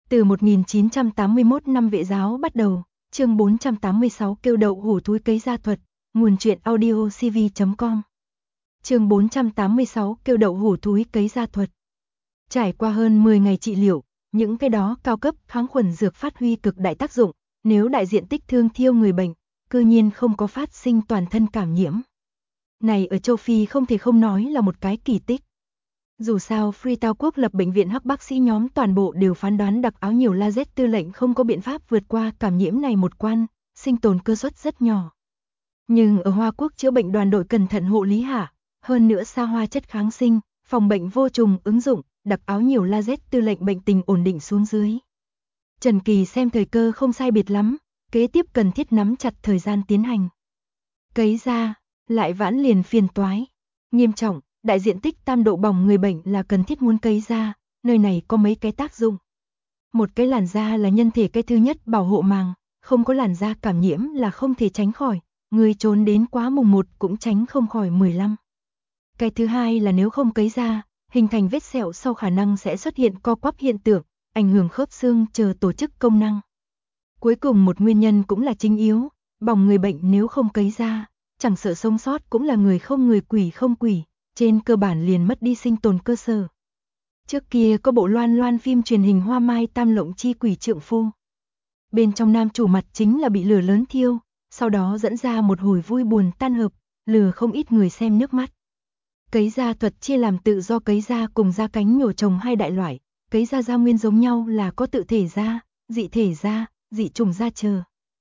Từ 1981 năm Vệ giáo bắt đầu, chương 486 kêu đậu hủ thúi cấy ra thuật, nguồn truyện audio cv.com. Chương 486 kêu đậu hủ thúi cấy ra thuật. Trải qua hơn 10 ngày trị liệu, những cái đó cao cấp kháng khuẩn dược phát huy cực đại tác dụng, nếu đại diện tích thương thiêu người bệnh, cư nhiên không có phát sinh toàn thân cảm nhiễm. Này ở châu Phi không thể không nói là một cái kỳ tích. Dù sao Freetown quốc lập bệnh viện Hắc bác sĩ nhóm toàn bộ đều phán đoán đặc áo nhiều laser tư lệnh không có biện pháp vượt qua cảm nhiễm này một quan, sinh tồn cơ suất rất nhỏ. Nhưng ở Hoa Quốc chữa bệnh đoàn đội cẩn thận hộ lý hạ, hơn nữa xa hoa chất kháng sinh, phòng bệnh vô trùng ứng dụng, đặc áo nhiều laser tư lệnh bệnh tình ổn định xuống dưới. Trần Kỳ xem thời cơ không sai biệt lắm, kế tiếp cần thiết nắm chặt thời gian tiến hành. Cấy ra, lại vãn liền phiền toái. Nghiêm trọng, đại diện tích tam độ bỏng người bệnh là cần thiết muốn cấy ra, nơi này có mấy cái tác dụng. Một cái làn da là nhân thể cái thứ nhất bảo hộ màng, không có làn da cảm nhiễm là không thể tránh khỏi, người trốn đến quá mùng 1 cũng tránh không khỏi 15. Cái thứ hai là nếu không cấy ra, hình thành vết sẹo sau khả năng sẽ xuất hiện co quắp hiện tượng, ảnh hưởng khớp xương chờ tổ chức công năng. Cuối cùng một nguyên nhân cũng là chính yếu, bỏng người bệnh nếu không cấy ra, chẳng sợ sống sót cũng là người không người quỷ không quỷ, trên cơ bản liền mất đi sinh tồn cơ sở. Trước kia có bộ loan phim truyền hình Hoa Mai Tam Lộng Chi Quỷ Trượng Phu. Bên trong nam chủ mặt chính là bị lửa lớn thiêu, sau đó dẫn ra một hồi vui buồn tan hợp, lừa không ít người xem nước mắt. Cấy da thuật chia làm tự do cấy da cùng da cánh nhổ trồng hai đại loại, cấy da nguyên giống nhau là có tự thể da, dị trùng da chờ.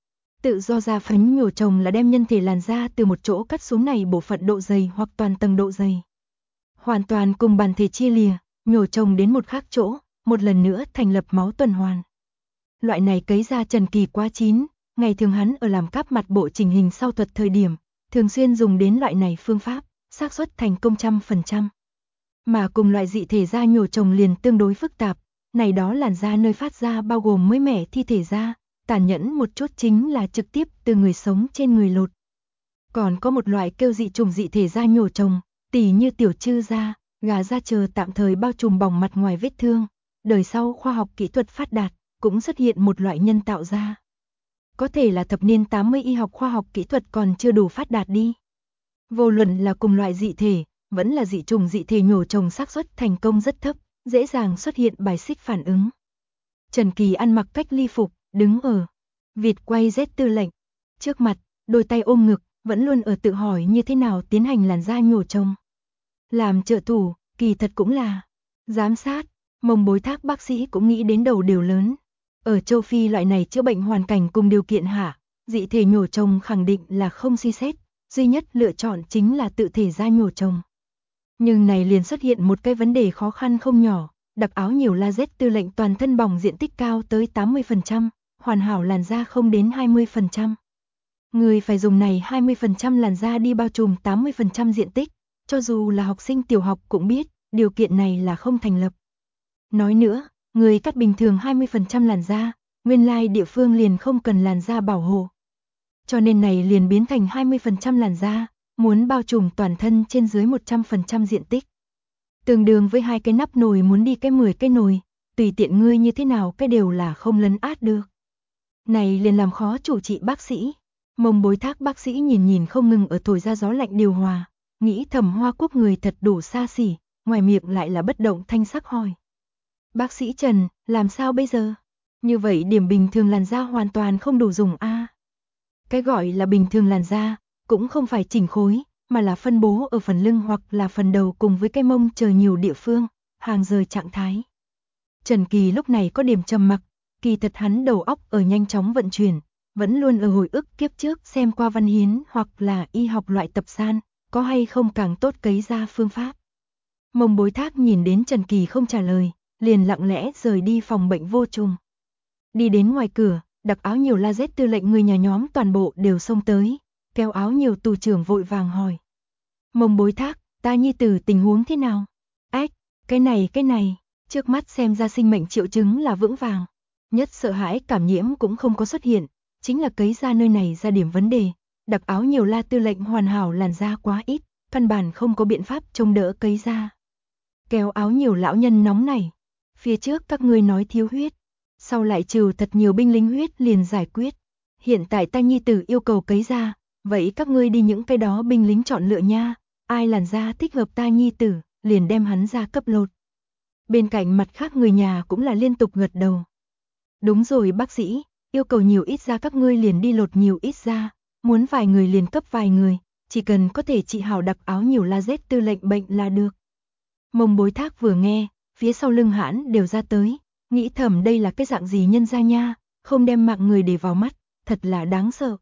Tự do da phánh nhổ trồng là đem nhân thể làn da từ một chỗ cắt xuống này bộ phận độ dày hoặc toàn tầng độ dày. Hoàn toàn cùng bản thể chia lìa, nhổ trồng đến một khác chỗ, một lần nữa thành lập máu tuần hoàn. Loại này cấy da Trần Kỳ quá chín, ngày thường hắn ở làm cáp mặt bộ chỉnh hình sau thuật thời điểm, thường xuyên dùng đến loại này phương pháp, xác suất thành công 100%. Mà cùng loại dị thể da nhổ trồng liền tương đối phức tạp, này đó làn da nơi phát ra bao gồm mới mẻ thi thể da, tàn nhẫn một chút chính là trực tiếp từ người sống trên người lột. Còn có một loại kêu dị trùng dị thể da nhổ trồng, tỉ như tiểu trư da, gà da chờ tạm thời bao trùm bỏng mặt ngoài vết thương. Đời sau khoa học kỹ thuật phát đạt, cũng xuất hiện một loại nhân tạo da. Có thể là thập niên 80 y học khoa học kỹ thuật còn chưa đủ phát đạt đi. Vô luận là cùng loại dị thể, vẫn là dị trùng dị thể nhổ trồng xác suất thành công rất thấp, dễ dàng xuất hiện bài xích phản ứng. Trần Kỳ ăn mặc cách ly phục, đứng ở vịt quay Z tư lệnh trước mặt, đôi tay ôm ngực, vẫn luôn ở tự hỏi như thế nào tiến hành làn da nhổ trồng. Làm trợ thủ, kỳ thật cũng là giám sát, Mông Bối Thác bác sĩ cũng nghĩ đến đầu đều lớn. Ở châu Phi loại này chữa bệnh hoàn cảnh cùng điều kiện hạ, dị thể nhổ trồng khẳng định là không suy xét, duy nhất lựa chọn chính là tự thể da nhổ trồng. Nhưng này liền xuất hiện một cái vấn đề khó khăn không nhỏ, đặc áo nhiều laser tư lệnh toàn thân bỏng diện tích cao tới 80%, hoàn hảo làn da không đến 20%. Người phải dùng này 20% làn da đi bao trùm 80% diện tích, cho dù là học sinh tiểu học cũng biết, điều kiện này là không thành lập. Nói nữa, người cắt bình thường 20% làn da, nguyên lai địa phương liền không cần làn da bảo hộ. Cho nên này liền biến thành 20% làn da, muốn bao trùm toàn thân trên dưới 100% diện tích. Tương đương với 2 cái nắp nồi muốn đi cái 10 cái nồi, tùy tiện ngươi như thế nào cái đều là không lấn át được. Này liền làm khó chủ trị bác sĩ. Mông Bối Thác bác sĩ nhìn không ngừng ở thổi ra gió lạnh điều hòa, nghĩ thầm Hoa Quốc người thật đủ xa xỉ, ngoài miệng lại là bất động thanh sắc hỏi. Bác sĩ Trần, làm sao bây giờ? Như vậy điểm bình thường làn da hoàn toàn không đủ dùng a. Cái gọi là bình thường làn da, cũng không phải chỉnh khối, mà là phân bố ở phần lưng hoặc là phần đầu cùng với cái mông chờ nhiều địa phương, hàng rời trạng thái. Trần Kỳ lúc này có điểm trầm mặc, kỳ thật hắn đầu óc ở nhanh chóng vận chuyển, vẫn luôn ở hồi ức kiếp trước xem qua văn hiến hoặc là y học loại tập san, có hay không càng tốt cấy ra phương pháp. Mông Bối Thác nhìn đến Trần Kỳ không trả lời, liền lặng lẽ rời đi phòng bệnh vô trùng. Đi đến ngoài cửa, đặc áo nhiều laser tư lệnh người nhà nhóm toàn bộ đều xông tới, kéo áo nhiều tù trưởng vội vàng hỏi. Mông Bối Thác, ta nhi tử tình huống thế nào? Ách, cái này, trước mắt xem ra sinh mệnh triệu chứng là vững vàng. Nhất sợ hãi cảm nhiễm cũng không có xuất hiện, chính là cấy ra nơi này ra điểm vấn đề. Đặc áo nhiều la tư lệnh hoàn hảo làn da quá ít, căn bản không có biện pháp chống đỡ cấy ra. Kéo áo nhiều lão nhân nóng này. Phía trước các ngươi nói thiếu huyết. sau lại trừ thật nhiều binh lính huyết liền giải quyết. Hiện tại ta nhi tử yêu cầu cấy ra, vậy các ngươi đi những cái đó binh lính chọn lựa nha, ai làn da thích hợp ta nhi tử, liền đem hắn ra cấp lột. Bên cạnh mặt khác người nhà cũng là liên tục gật đầu. Đúng rồi bác sĩ, yêu cầu nhiều ít da các ngươi liền đi lột nhiều ít da, muốn vài người liền cấp vài người, chỉ cần có thể trị hảo đặc áo nhiều laser tư lệnh bệnh là được. Mông Bối Thác vừa nghe, phía sau lưng hãn đều ra tới, nghĩ thầm đây là cái dạng gì nhân gia nha, không đem mạng người để vào mắt, thật là đáng sợ.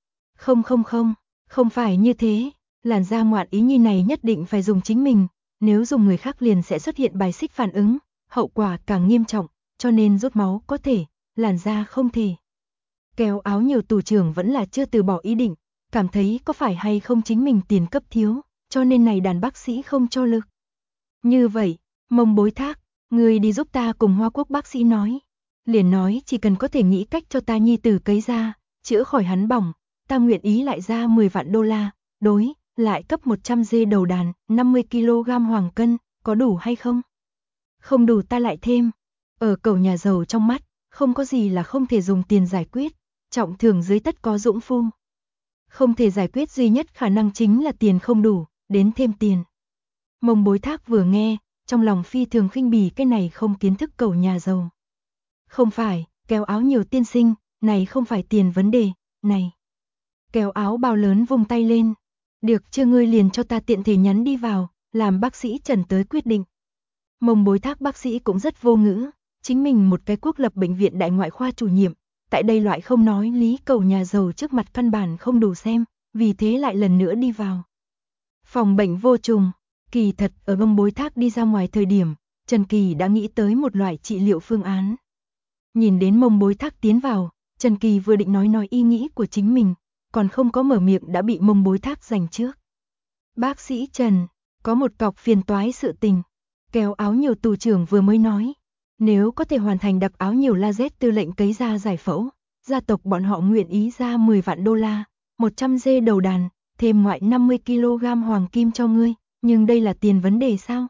Không phải như thế, làn da ngoạn ý nhi này nhất định phải dùng chính mình, nếu dùng người khác liền sẽ xuất hiện bài xích phản ứng, hậu quả càng nghiêm trọng, cho nên rút máu có thể, làn da không thể. Kéo áo nhiều tù trưởng vẫn là chưa từ bỏ ý định, cảm thấy có phải hay không chính mình tiền cấp thiếu, cho nên này đàn bác sĩ không cho lực. Như vậy, Mông Bối Thác, người đi giúp ta cùng Hoa Quốc bác sĩ nói. Liền nói chỉ cần có thể nghĩ cách cho ta nhi tử cấy ra, chữa khỏi hắn bỏng, ta nguyện ý lại ra 10 vạn đô la, đối, lại cấp 100 dê đầu đàn, 50 kg hoàng cân, có đủ hay không? Không đủ ta lại thêm. Ở cẩu nhà giàu trong mắt, không có gì là không thể dùng tiền giải quyết, trọng thường dưới tất có dũng phu. Không thể giải quyết duy nhất khả năng chính là tiền không đủ, đến thêm tiền. Mông Bối Thác vừa nghe, trong lòng phi thường khinh bỉ cái này không kiến thức cẩu nhà giàu. Không phải, kéo áo nhiều tiên sinh, này không phải tiền vấn đề, này. Kéo áo bao lớn vung tay lên. Được chưa ngươi liền cho ta tiện thể nhắn đi vào, làm bác sĩ Trần tới quyết định. Mông Bối Thác bác sĩ cũng rất vô ngữ, chính mình một cái quốc lập bệnh viện đại ngoại khoa chủ nhiệm, tại đây loại không nói lý cẩu nhà giàu trước mặt căn bản không đủ xem, vì thế lại lần nữa đi vào. Phòng bệnh vô trùng, kỳ thật ở Mông Bối Thác đi ra ngoài thời điểm, Trần Kỳ đã nghĩ tới một loại trị liệu phương án. Nhìn đến Mông Bối Thác tiến vào, Trần Kỳ vừa định nói ý nghĩ của chính mình, còn không có mở miệng đã bị Mông Bối Thác giành trước. Bác sĩ Trần, có một cọc phiền toái sự tình. Kéo áo nhiều tù trưởng vừa mới nói, nếu có thể hoàn thành đặc áo nhiều laser tư lệnh cấy ra giải phẫu, gia tộc bọn họ nguyện ý ra 10 vạn đô la, 100 dê đầu đàn, thêm ngoại 50 kg hoàng kim cho ngươi, nhưng đây là tiền vấn đề sao?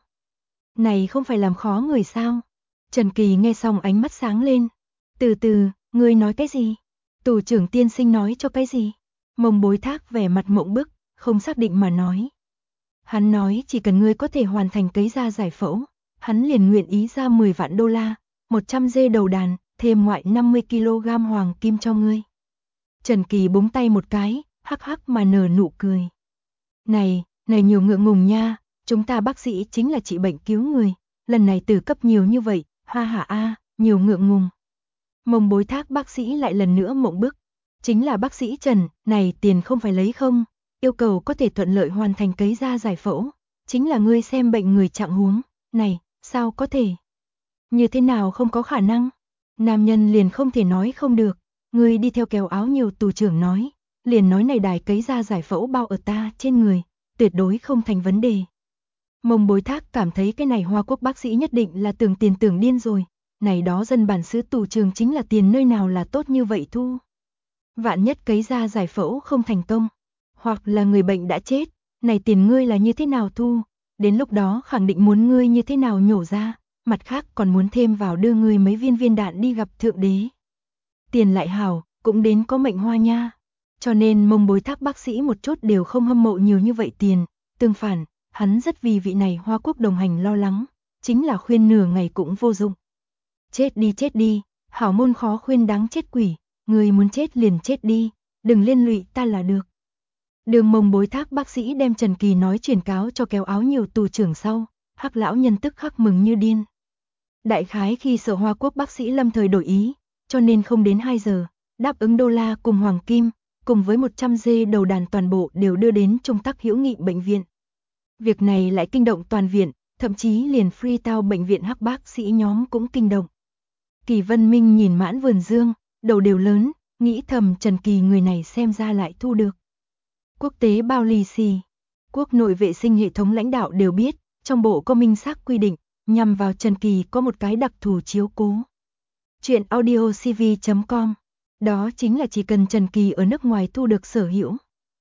Này không phải làm khó người sao? Trần Kỳ nghe xong ánh mắt sáng lên. Từ từ, ngươi nói cái gì? Tù trưởng tiên sinh nói cho cái gì? Mông Bối Thác vẻ mặt mộng bức, không xác định mà nói. Hắn nói chỉ cần ngươi có thể hoàn thành cấy ra giải phẫu, hắn liền nguyện ý ra 10 vạn đô la, 100 dê đầu đàn, thêm ngoại 50 kg hoàng kim cho ngươi. Trần Kỳ búng tay một cái, hắc hắc mà nở nụ cười. Này nhiều ngượng ngùng nha, chúng ta bác sĩ chính là trị bệnh cứu người, lần này từ cấp nhiều như vậy, ha ha a, nhiều ngượng ngùng. Mông Bối Thác bác sĩ lại lần nữa mộng bức, chính là bác sĩ Trần, này tiền không phải lấy không, yêu cầu có thể thuận lợi hoàn thành cấy ra giải phẫu, chính là ngươi xem bệnh người trạng huống, này, sao có thể? Như thế nào không có khả năng? Nam nhân liền không thể nói không được, ngươi đi theo kéo áo nhiều tù trưởng nói, liền nói này đài cấy ra giải phẫu bao ở ta trên người, tuyệt đối không thành vấn đề. Mông Bối Thác cảm thấy cái này Hoa Quốc bác sĩ nhất định là tưởng tiền tưởng điên rồi, này đó dân bản xứ tù trường chính là tiền nơi nào là tốt như vậy thu. Vạn nhất cấy ra giải phẫu không thành công, hoặc là người bệnh đã chết, này tiền ngươi là như thế nào thu, đến lúc đó khẳng định muốn ngươi như thế nào nhổ ra, mặt khác còn muốn thêm vào đưa ngươi mấy viên đạn đi gặp thượng đế. Tiền lại hảo, cũng đến có mệnh hoa nha. Cho nên Mông Bối Thác bác sĩ một chút đều không hâm mộ nhiều như vậy tiền, tương phản, hắn rất vì vị này Hoa Quốc đồng hành lo lắng, chính là khuyên nửa ngày cũng vô dụng. Chết đi, hảo môn khó khuyên đáng chết quỷ, người muốn chết liền chết đi, đừng liên lụy ta là được. Đường Mông Bối Thác bác sĩ đem Trần Kỳ nói truyền cáo cho kéo áo nhiều tù trưởng sau, hắc lão nhân tức khắc mừng như điên. Đại khái khi Sở Hoa Quốc bác sĩ lâm thời đổi ý, cho nên không đến 2 giờ, đáp ứng đô la cùng hoàng kim, cùng với 100 dê đầu đàn toàn bộ đều đưa đến Trung Tắc Hữu Nghị bệnh viện. Việc này lại kinh động toàn viện, thậm chí liền Freetown bệnh viện hắc bác sĩ nhóm cũng kinh động. Kỳ Vân Minh nhìn mãn vườn dương, đầu đều lớn, nghĩ thầm Trần Kỳ người này xem ra lại thu được. Quốc tế bao lì xì, quốc nội vệ sinh hệ thống lãnh đạo đều biết, trong bộ có minh xác quy định, nhằm vào Trần Kỳ có một cái đặc thù chiếu cố. Chuyện audiocv.com, đó chính là chỉ cần Trần Kỳ ở nước ngoài thu được sở hữu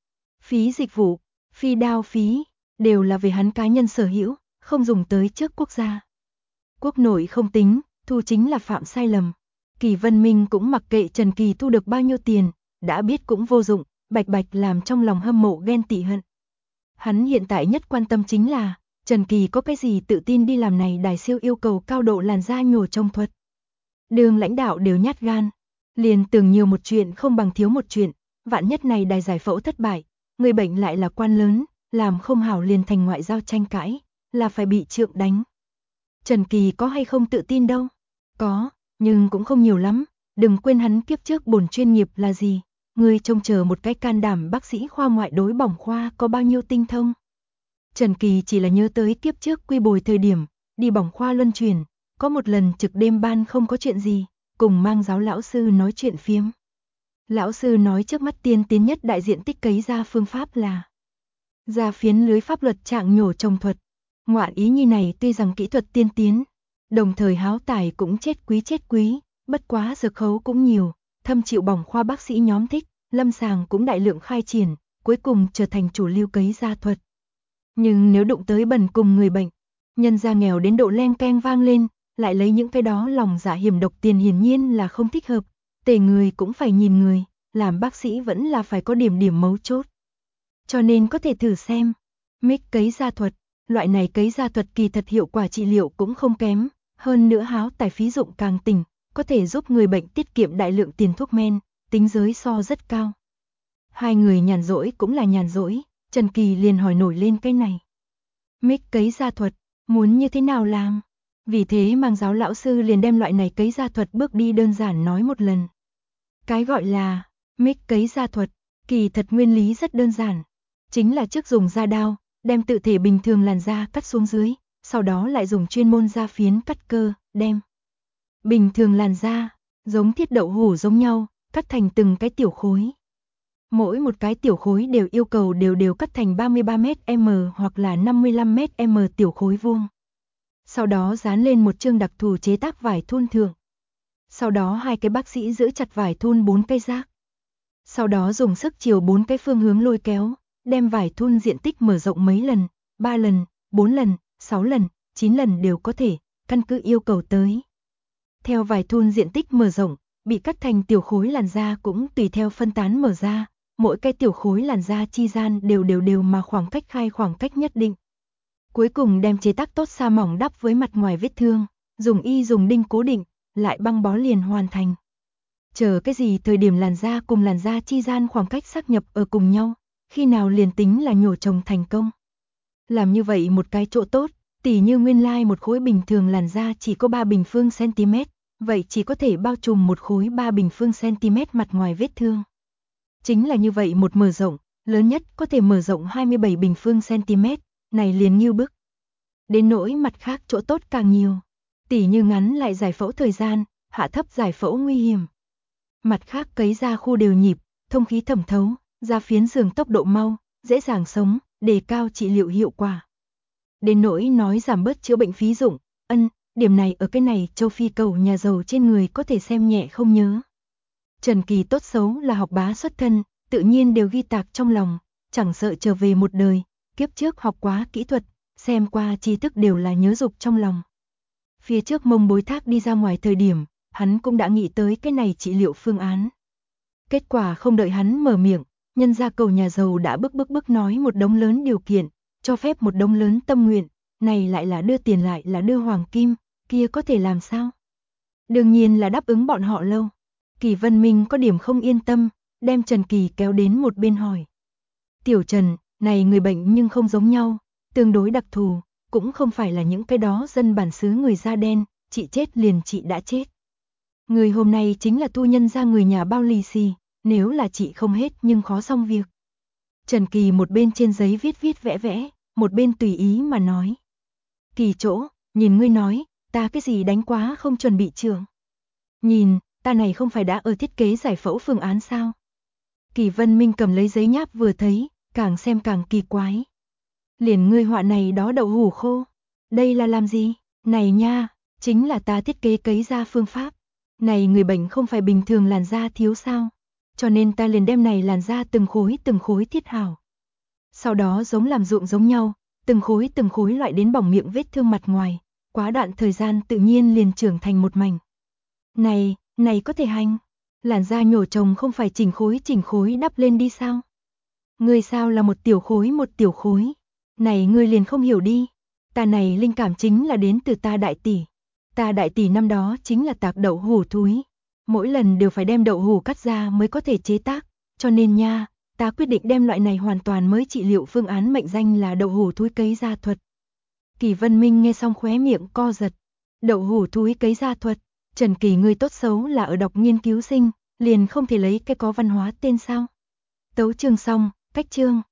phí dịch vụ, phi đao phí, đều là về hắn cá nhân sở hữu, không dùng tới trước quốc gia. Quốc nội không tính, thu chính là phạm sai lầm. Kỳ Vân Minh cũng mặc kệ Trần Kỳ thu được bao nhiêu tiền, đã biết cũng vô dụng, bạch bạch làm trong lòng hâm mộ ghen tị hận. Hắn hiện tại nhất quan tâm chính là, Trần Kỳ có cái gì tự tin đi làm này đài siêu yêu cầu cao độ làn da nhổ trông thuật. Đường lãnh đạo đều nhát gan, liền tưởng nhiều một chuyện không bằng thiếu một chuyện, vạn nhất này đài giải phẫu thất bại, người bệnh lại là quan lớn, làm không hảo liền thành ngoại giao tranh cãi, là phải bị trượng đánh. Trần Kỳ có hay không tự tin đâu? Có, nhưng cũng không nhiều lắm, đừng quên hắn kiếp trước bổn chuyên nghiệp là gì, người trông chờ một cái can đảm bác sĩ khoa ngoại đối bỏng khoa có bao nhiêu tinh thông. Trần Kỳ chỉ là nhớ tới kiếp trước quy bồi thời điểm, đi bỏng khoa luân chuyển, có một lần trực đêm ban không có chuyện gì, cùng mang giáo lão sư nói chuyện phiếm. Lão sư nói trước mắt tiên tiến nhất đại diện tích cấy ra phương pháp là da phiến lưới pháp luật trạng nhổ trồng thuật. Ngoạn ý nhi này tuy rằng kỹ thuật tiên tiến, đồng thời háo tài cũng chết quý, bất quá dược khấu cũng nhiều, thâm chịu bỏng khoa bác sĩ nhóm thích, lâm sàng cũng đại lượng khai triển, cuối cùng trở thành chủ lưu cấy da thuật. Nhưng nếu đụng tới bẩn cùng người bệnh, nhân da nghèo đến độ len keng vang lên, lại lấy những cái đó lòng dạ hiểm độc tiền hiển nhiên là không thích hợp, tề người cũng phải nhìn người, làm bác sĩ vẫn là phải có điểm mấu chốt. Cho nên có thể thử xem, mic cấy da thuật, loại này cấy da thuật kỳ thật hiệu quả trị liệu cũng không kém, hơn nữa háo tài phí dụng càng tỉnh, có thể giúp người bệnh tiết kiệm đại lượng tiền thuốc men, tính giới so rất cao. Hai người nhàn rỗi cũng là nhàn rỗi, Trần Kỳ liền hỏi nổi lên cái này. Mic cấy da thuật, muốn như thế nào làm? Vì thế mang giáo lão sư liền đem loại này cấy da thuật bước đi đơn giản nói một lần. Cái gọi là mic cấy da thuật, kỳ thật nguyên lý rất đơn giản, chính là trước dùng da đao, đem tự thể bình thường làn da cắt xuống dưới, sau đó lại dùng chuyên môn da phiến cắt cơ, đem bình thường làn da, giống thiết đậu hũ giống nhau, cắt thành từng cái tiểu khối. Mỗi một cái tiểu khối đều yêu cầu đều cắt thành 33mm hoặc là 55mm tiểu khối vuông. Sau đó dán lên một chương đặc thù chế tác vải thun thượng. Sau đó hai cái bác sĩ giữ chặt vải thun 4 cây rác. Sau đó dùng sức chiều 4 cái phương hướng lôi kéo, đem vải thun diện tích mở rộng mấy lần, 3 lần, 4 lần, 6 lần, 9 lần đều có thể, căn cứ yêu cầu tới. Theo vải thun diện tích mở rộng, bị cắt thành tiểu khối làn da cũng tùy theo phân tán mở ra, mỗi cái tiểu khối làn da chi gian đều mà khoảng cách khai khoảng cách nhất định. Cuối cùng đem chế tác tốt sa mỏng đắp với mặt ngoài vết thương, dùng đinh cố định, lại băng bó liền hoàn thành. Chờ cái gì thời điểm làn da cùng làn da chi gian khoảng cách xác nhập ở cùng nhau, khi nào liền tính là nhổ trồng thành công. Làm như vậy một cái chỗ tốt, tỉ như nguyên lai một khối bình thường làn da chỉ có 3 bình phương cm, vậy chỉ có thể bao trùm một khối 3 bình phương cm mặt ngoài vết thương. Chính là như vậy một mở rộng, lớn nhất có thể mở rộng 27 bình phương cm, này liền như bức. Đến nỗi mặt khác chỗ tốt càng nhiều, tỉ như ngắn lại giải phẫu thời gian, hạ thấp giải phẫu nguy hiểm. Mặt khác cấy da khu đều nhịp, thông khí thẩm thấu, da phiến giường tốc độ mau, dễ dàng sống, đề cao trị liệu hiệu quả. Đến nỗi nói giảm bớt chữa bệnh phí dụng, điểm này ở cái này châu Phi cầu nhà giàu trên người có thể xem nhẹ không nhớ. Trần Kỳ tốt xấu là học bá xuất thân, tự nhiên đều ghi tạc trong lòng, chẳng sợ trở về một đời, kiếp trước học quá kỹ thuật, xem qua tri thức đều là nhớ dục trong lòng. Phía trước mông bối thác đi ra ngoài thời điểm, hắn cũng đã nghĩ tới cái này trị liệu phương án. Kết quả không đợi hắn mở miệng, nhân gia cầu nhà giàu đã bức nói một đống lớn điều kiện, cho phép một đống lớn tâm nguyện, này lại là đưa tiền lại là đưa hoàng kim, kia có thể làm sao? Đương nhiên là đáp ứng bọn họ lâu. Kỳ Vân Minh có điểm không yên tâm, đem Trần Kỳ kéo đến một bên hỏi. Tiểu Trần, này người bệnh nhưng không giống nhau, tương đối đặc thù, cũng không phải là những cái đó dân bản xứ người da đen, chị chết liền chị đã chết. Người hôm nay chính là tu nhân ra người nhà bao lì xì, nếu là chị không hết nhưng khó xong việc. Trần Kỳ một bên trên giấy viết vẽ, một bên tùy ý mà nói. Kỳ chỗ, nhìn ngươi nói, ta cái gì đánh quá không chuẩn bị trường. Nhìn, ta này không phải đã ở thiết kế giải phẫu phương án sao? Kỳ Vân Minh cầm lấy giấy nháp vừa thấy, càng xem càng kỳ quái. Liền ngươi họa này đó đậu hũ khô. Đây là làm gì? Này nha, chính là ta thiết kế cấy ra phương pháp. Này người bệnh không phải bình thường làn da thiếu sao? Cho nên ta liền đem này làn da từng khối thiết hảo. Sau đó giống làm ruộng giống nhau, từng khối loại đến bỏng miệng vết thương mặt ngoài. Quá đoạn thời gian tự nhiên liền trưởng thành một mảnh. Này, Này có thể hành. Làn da nhổ trồng không phải chỉnh khối đắp lên đi sao? Ngươi sao là một tiểu khối. Này ngươi liền không hiểu đi. Ta này linh cảm chính là đến từ ta đại tỷ. Ta đại tỷ năm đó chính là tạc đậu hủ thúi. Mỗi lần đều phải đem đậu hủ cắt ra mới có thể chế tác. Cho nên nha, ta quyết định đem loại này hoàn toàn mới trị liệu phương án mệnh danh là đậu hủ thúi cấy da thuật. Kỳ Vân Minh nghe xong khóe miệng co giật. Đậu hủ thúi cấy da thuật. Trần Kỳ ngươi tốt xấu là ở đọc nghiên cứu sinh, liền không thể lấy cái có văn hóa tên sao? Tấu chương xong, cách chương.